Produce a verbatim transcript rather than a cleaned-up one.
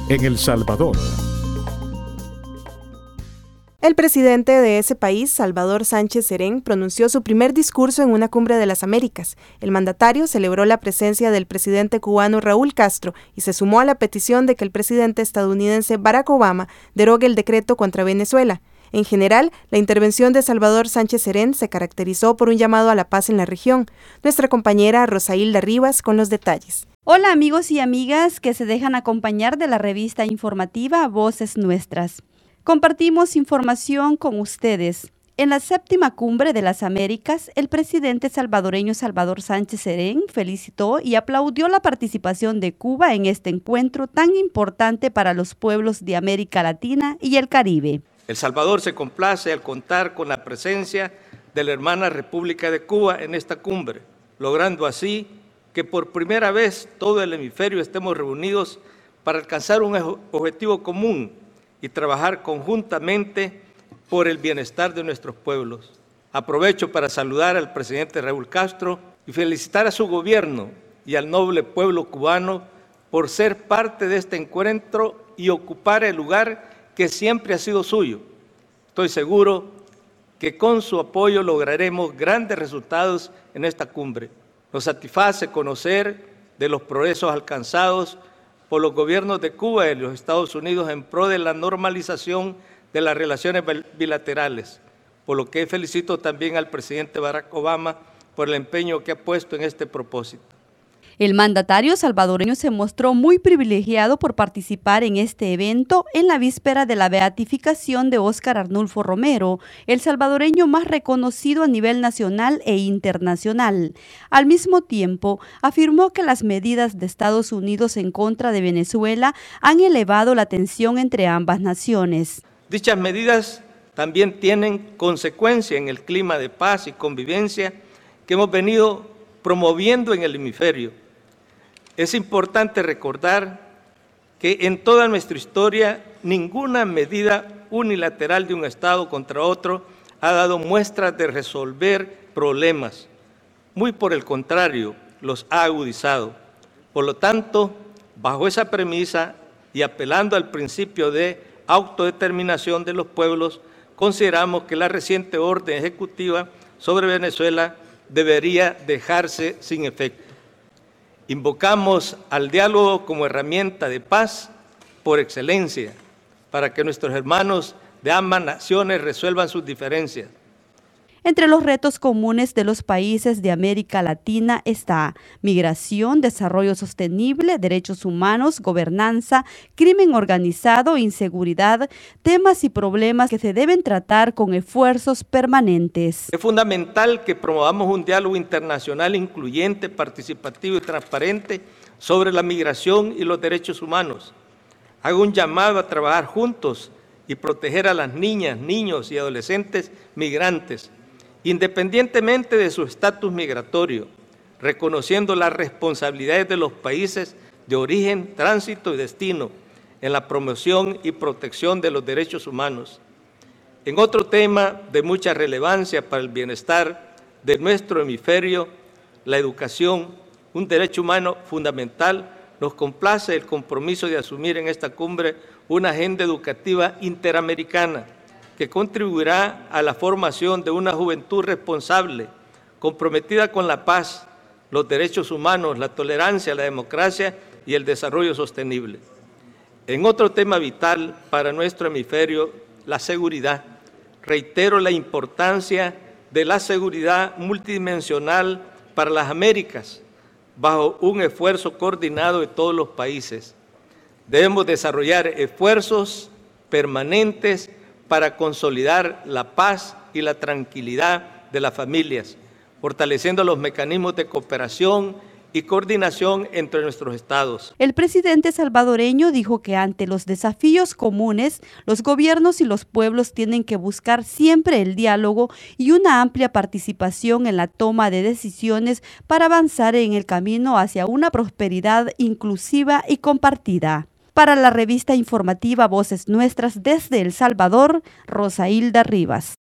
en El Salvador. El presidente de ese país, Salvador Sánchez Serén, pronunció su primer discurso en una cumbre de las Américas. El mandatario celebró la presencia del presidente cubano Raúl Castro y se sumó a la petición de que el presidente estadounidense Barack Obama derogue el decreto contra Venezuela. En general, la intervención de Salvador Sánchez Serén se caracterizó por un llamado a la paz en la región. Nuestra compañera Rosailda Rivas con los detalles. Hola amigos y amigas que se dejan acompañar de la revista informativa Voces Nuestras. Compartimos información con ustedes. En la séptima cumbre de las Américas, el presidente salvadoreño Salvador Sánchez Serén felicitó y aplaudió la participación de Cuba en este encuentro tan importante para los pueblos de América Latina y el Caribe. El Salvador se complace al contar con la presencia de la hermana República de Cuba en esta cumbre, logrando así que por primera vez todo el hemisferio estemos reunidos para alcanzar un objetivo común y trabajar conjuntamente por el bienestar de nuestros pueblos. Aprovecho para saludar al presidente Raúl Castro y felicitar a su gobierno y al noble pueblo cubano por ser parte de este encuentro y ocupar el lugar que siempre ha sido suyo. Estoy seguro que con su apoyo lograremos grandes resultados en esta cumbre. Nos satisface conocer de los progresos alcanzados por los gobiernos de Cuba y de los Estados Unidos en pro de la normalización de las relaciones bilaterales, por lo que felicito también al presidente Barack Obama por el empeño que ha puesto en este propósito. El mandatario salvadoreño se mostró muy privilegiado por participar en este evento en la víspera de la beatificación de Óscar Arnulfo Romero, el salvadoreño más reconocido a nivel nacional e internacional. Al mismo tiempo, afirmó que las medidas de Estados Unidos en contra de Venezuela han elevado la tensión entre ambas naciones. Dichas medidas también tienen consecuencia en el clima de paz y convivencia que hemos venido promoviendo en el hemisferio. Es importante recordar que en toda nuestra historia ninguna medida unilateral de un Estado contra otro ha dado muestras de resolver problemas. Muy por el contrario, los ha agudizado. Por lo tanto, bajo esa premisa y apelando al principio de autodeterminación de los pueblos, consideramos que la reciente orden ejecutiva sobre Venezuela debería dejarse sin efecto. Invocamos al diálogo como herramienta de paz por excelencia, para que nuestros hermanos de ambas naciones resuelvan sus diferencias. Entre los retos comunes de los países de América Latina está migración, desarrollo sostenible, derechos humanos, gobernanza, crimen organizado, inseguridad, temas y problemas que se deben tratar con esfuerzos permanentes. Es fundamental que promovamos un diálogo internacional incluyente, participativo y transparente sobre la migración y los derechos humanos. Hago un llamado a trabajar juntos y proteger a las niñas, niños y adolescentes migrantes, independientemente de su estatus migratorio, reconociendo las responsabilidades de los países de origen, tránsito y destino en la promoción y protección de los derechos humanos. En otro tema de mucha relevancia para el bienestar de nuestro hemisferio, la educación, un derecho humano fundamental, nos complace el compromiso de asumir en esta cumbre una agenda educativa interamericana que contribuirá a la formación de una juventud responsable, comprometida con la paz, los derechos humanos, la tolerancia, la democracia y el desarrollo sostenible. En otro tema vital para nuestro hemisferio, la seguridad. Reitero la importancia de la seguridad multidimensional para las Américas, bajo un esfuerzo coordinado de todos los países. Debemos desarrollar esfuerzos permanentes para consolidar la paz y la tranquilidad de las familias, fortaleciendo los mecanismos de cooperación y coordinación entre nuestros estados. El presidente salvadoreño dijo que ante los desafíos comunes, los gobiernos y los pueblos tienen que buscar siempre el diálogo y una amplia participación en la toma de decisiones para avanzar en el camino hacia una prosperidad inclusiva y compartida. Para la revista informativa Voces Nuestras desde El Salvador, Rosailda Rivas.